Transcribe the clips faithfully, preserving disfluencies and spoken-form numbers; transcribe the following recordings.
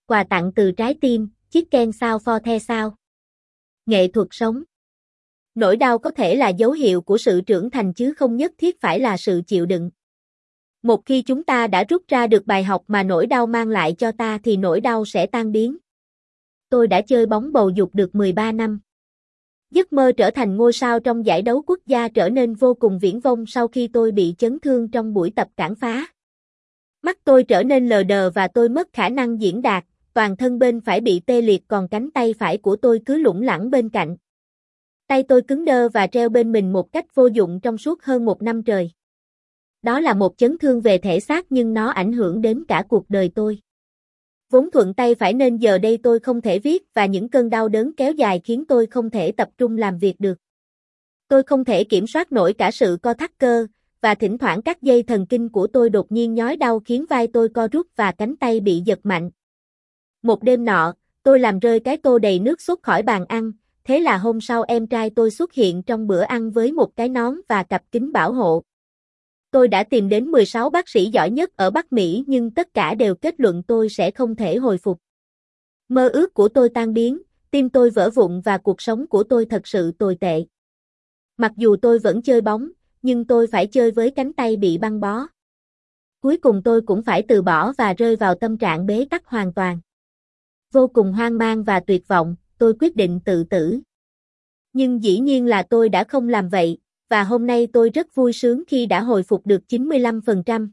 Quà tặng từ trái tim, Chicken sao for the sao. Nghệ thuật sống. Nỗi đau có thể là dấu hiệu của sự trưởng thành chứ không nhất thiết phải là sự chịu đựng. Một khi chúng ta đã rút ra được bài học mà nỗi đau mang lại cho ta thì nỗi đau sẽ tan biến. Tôi đã chơi bóng bầu dục được mười ba năm. Giấc mơ trở thành ngôi sao trong giải đấu quốc gia trở nên vô cùng viển vông sau khi tôi bị chấn thương trong buổi tập cản phá. Mắt tôi trở nên lờ đờ và tôi mất khả năng diễn đạt, toàn thân bên phải bị tê liệt còn cánh tay phải của tôi cứ lủng lẳng bên cạnh. Tay tôi cứng đơ và treo bên mình một cách vô dụng trong suốt hơn một năm trời. Đó là một chấn thương về thể xác nhưng nó ảnh hưởng đến cả cuộc đời tôi. Vốn thuận tay phải nên giờ đây tôi không thể viết và những cơn đau đớn kéo dài khiến tôi không thể tập trung làm việc được. Tôi không thể kiểm soát nổi cả sự co thắt cơ, và thỉnh thoảng các dây thần kinh của tôi đột nhiên nhói đau khiến vai tôi co rút và cánh tay bị giật mạnh. Một đêm nọ, tôi làm rơi cái tô đầy nước sốt khỏi bàn ăn, thế là hôm sau em trai tôi xuất hiện trong bữa ăn với một cái nón và cặp kính bảo hộ. Tôi đã tìm đến mười sáu bác sĩ giỏi nhất ở Bắc Mỹ nhưng tất cả đều kết luận tôi sẽ không thể hồi phục. Mơ ước của tôi tan biến, tim tôi vỡ vụn và cuộc sống của tôi thật sự tồi tệ. Mặc dù tôi vẫn chơi bóng, nhưng tôi phải chơi với cánh tay bị băng bó. Cuối cùng tôi cũng phải từ bỏ và rơi vào tâm trạng bế tắc hoàn toàn. Vô cùng hoang mang và tuyệt vọng, tôi quyết định tự tử. Nhưng dĩ nhiên là tôi đã không làm vậy, và hôm nay tôi rất vui sướng khi đã hồi phục được chín mươi lăm phần trăm.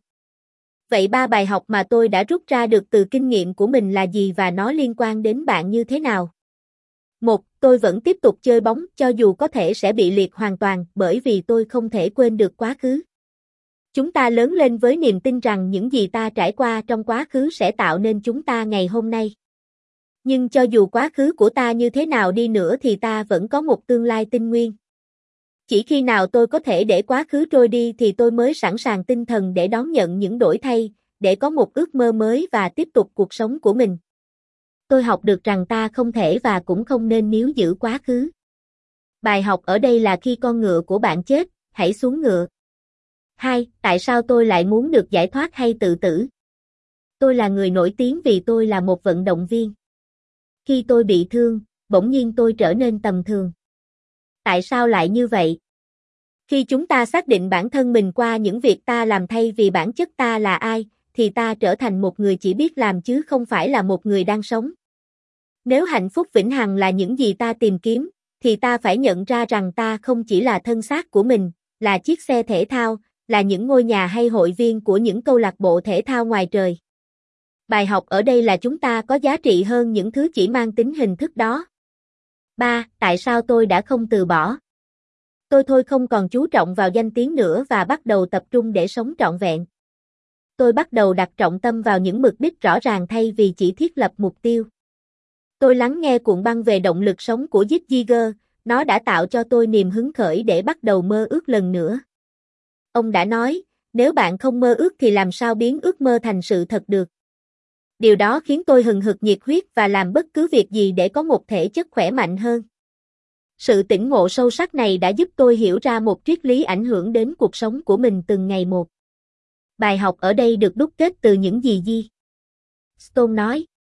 Vậy ba bài học mà tôi đã rút ra được từ kinh nghiệm của mình là gì và nó liên quan đến bạn như thế nào? Một, tôi vẫn tiếp tục chơi bóng cho dù có thể sẽ bị liệt hoàn toàn bởi vì tôi không thể quên được quá khứ. Chúng ta lớn lên với niềm tin rằng những gì ta trải qua trong quá khứ sẽ tạo nên chúng ta ngày hôm nay. Nhưng cho dù quá khứ của ta như thế nào đi nữa thì ta vẫn có một tương lai tinh nguyên. Chỉ khi nào tôi có thể để quá khứ trôi đi thì tôi mới sẵn sàng tinh thần để đón nhận những đổi thay, để có một ước mơ mới và tiếp tục cuộc sống của mình. Tôi học được rằng ta không thể và cũng không nên níu giữ quá khứ. Bài học ở đây là khi con ngựa của bạn chết, hãy xuống ngựa. Hai, tại sao tôi lại muốn được giải thoát hay tự tử? Tôi là người nổi tiếng vì tôi là một vận động viên. Khi tôi bị thương, bỗng nhiên tôi trở nên tầm thường. Tại sao lại như vậy? Khi chúng ta xác định bản thân mình qua những việc ta làm thay vì bản chất ta là ai, thì ta trở thành một người chỉ biết làm chứ không phải là một người đang sống. Nếu hạnh phúc vĩnh hằng là những gì ta tìm kiếm, thì ta phải nhận ra rằng ta không chỉ là thân xác của mình, là chiếc xe thể thao, là những ngôi nhà hay hội viên của những câu lạc bộ thể thao ngoài trời. Bài học ở đây là chúng ta có giá trị hơn những thứ chỉ mang tính hình thức đó. ba. Tại sao tôi đã không từ bỏ? Tôi thôi không còn chú trọng vào danh tiếng nữa và bắt đầu tập trung để sống trọn vẹn. Tôi bắt đầu đặt trọng tâm vào những mục đích rõ ràng thay vì chỉ thiết lập mục tiêu. Tôi lắng nghe cuộn băng về động lực sống của Zig Ziglar, nó đã tạo cho tôi niềm hứng khởi để bắt đầu mơ ước lần nữa. Ông đã nói, nếu bạn không mơ ước thì làm sao biến ước mơ thành sự thật được. Điều đó khiến tôi hừng hực nhiệt huyết và làm bất cứ việc gì để có một thể chất khỏe mạnh hơn. Sự tỉnh ngộ sâu sắc này đã giúp tôi hiểu ra một triết lý ảnh hưởng đến cuộc sống của mình từng ngày một. Bài học ở đây được đúc kết từ những gì G. Stone nói.